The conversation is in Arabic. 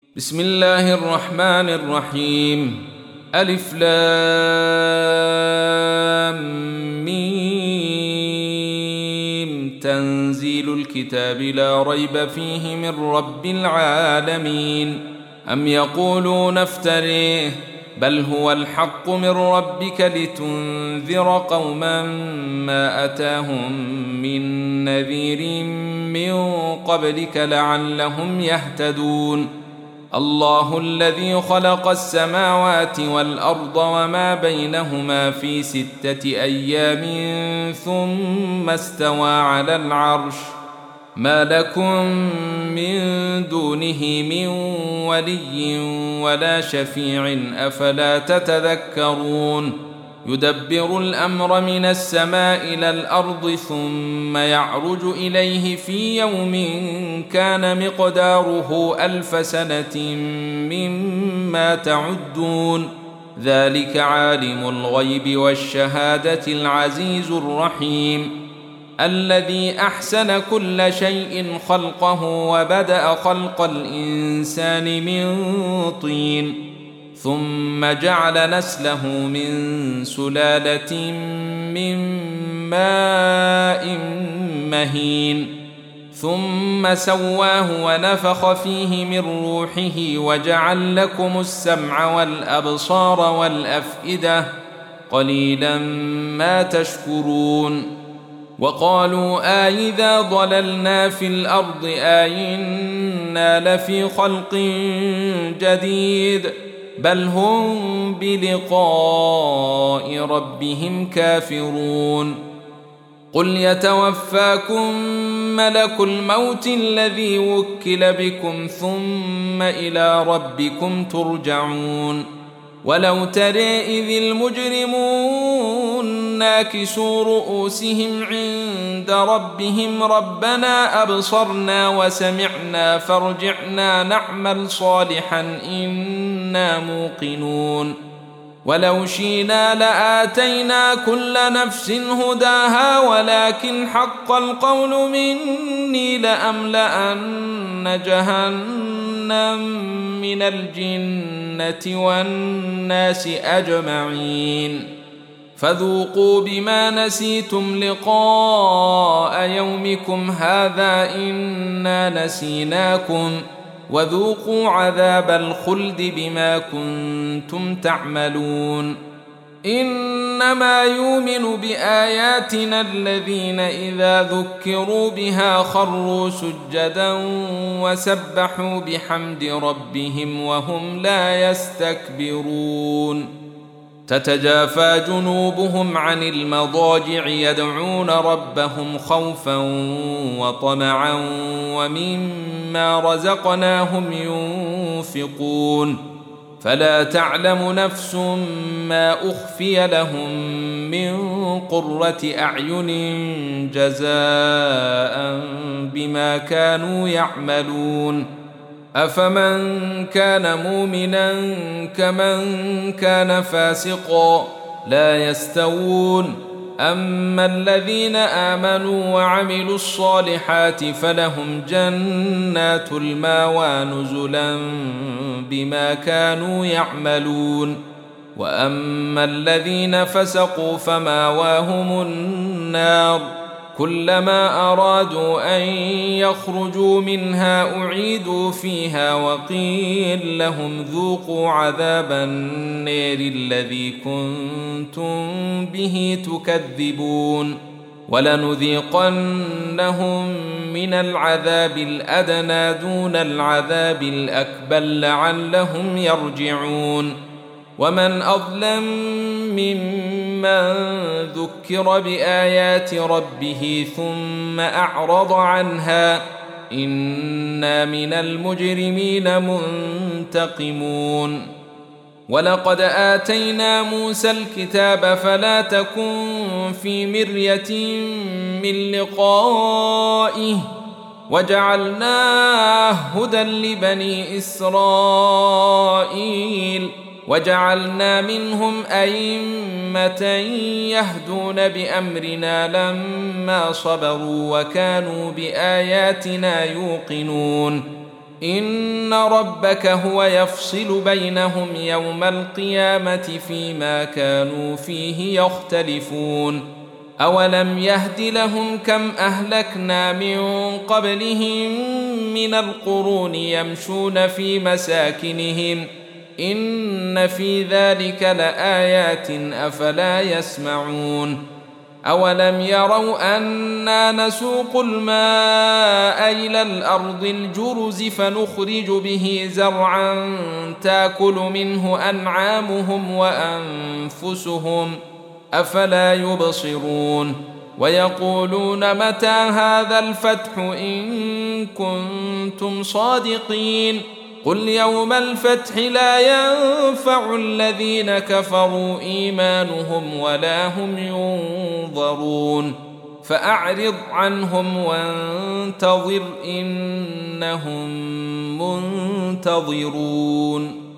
بسم الله الرحمن الرحيم. ألف لام ميم. تنزيل الكتاب لا ريب فيه من رب العالمين. أم يقولون افتريه بل هو الحق من ربك لتنذر قوما ما أتاهم من نذير من قبلك لعلهم يهتدون. الله الذي خلق السماوات والأرض وما بينهما في 6 أيام ثم استوى على العرش ما لكم من دونه من ولي ولا شفيع أفلا تتذكرون. يدبر الأمر من السماء إلى الأرض ثم يعرج إليه في يوم كان مقداره 1000 سنة مما تعدون. ذلك عالم الغيب والشهادة العزيز الرحيم الذي أحسن كل شيء خلقه وبدأ خلق الإنسان من طين ثم جعل نسله من سلالة من ماء مهين ثم سواه ونفخ فيه من روحه وجعل لكم السمع والأبصار والأفئدة قليلا ما تشكرون. وقالوا أإذا ضللنا في الأرض أإنا لفي خلق جديد بل هم بلقاء ربهم كافرون. قل يتوفاكم ملك الموت الذي وكل بكم ثم إلى ربكم ترجعون. ولو ترى إذ المجرمون ناكسوا رؤوسهم عند ربهم ربنا أبصرنا وسمعنا فارجعنا نعمل صالحا إنا موقنون. ولو شئنا لآتينا كل نفس هداها ولكن حق القول مني لأملأن جهنم من الجنة والناس أجمعين. فذوقوا بما نسيتم لقاء يومكم هذا إنا نسيناكم وذوقوا عذاب الخلد بما كنتم تعملون. إنما يؤمن بآياتنا الذين إذا ذكروا بها خروا سجدا وسبحوا بحمد ربهم وهم لا يستكبرون. تتجافى جنوبهم عن المضاجع يدعون ربهم خوفا وطمعا ومما رزقناهم ينفقون. فلا تعلم نفس ما أخفي لهم من قرة أعين جزاء بما كانوا يعملون. أفمن كان مؤمنا كمن كان فاسقا لا يستوون. أما الذين آمنوا وعملوا الصالحات فلهم جنات المأوى نزلا بما كانوا يعملون. وأما الذين فسقوا فمأواهم النار كلما أرادوا أن يخرجوا منها أعيدوا فيها وقيل لهم ذوقوا عذاب النار الذي كنتم به تكذبون. ولنذيقنهم من العذاب الأدنى دون العذاب الأكبر لعلهم يرجعون. ومن أظلم ممن ذكر بآيات ربه ثم أعرض عنها إنا من المجرمين منتقمون. ولقد آتينا موسى الكتاب فلا تكن في مرية من لقائه وجعلناه هدى لبني إسرائيل وجعلنا منهم أئمة يهدون بأمرنا لما صبروا وكانوا بآياتنا يوقنون. إن ربك هو يفصل بينهم يوم القيامة فيما كانوا فيه يختلفون أولم يهد لهم كم أهلكنا من قبلهم من القرون يمشون في مساكنهم إن في ذلك لآيات أفلا يسمعون أولم يروا أنا نسوق الماء إلى الأرض الجرز فنخرج به زرعا تاكل منه أنعامهم وأنفسهم أفلا يبصرون ويقولون متى هذا الفتح إن كنتم صادقين قل يوم الفتح لا ينفع الذين كفروا إيمانهم ولا هم ينظرون فأعرض عنهم وانتظر إنهم منتظرون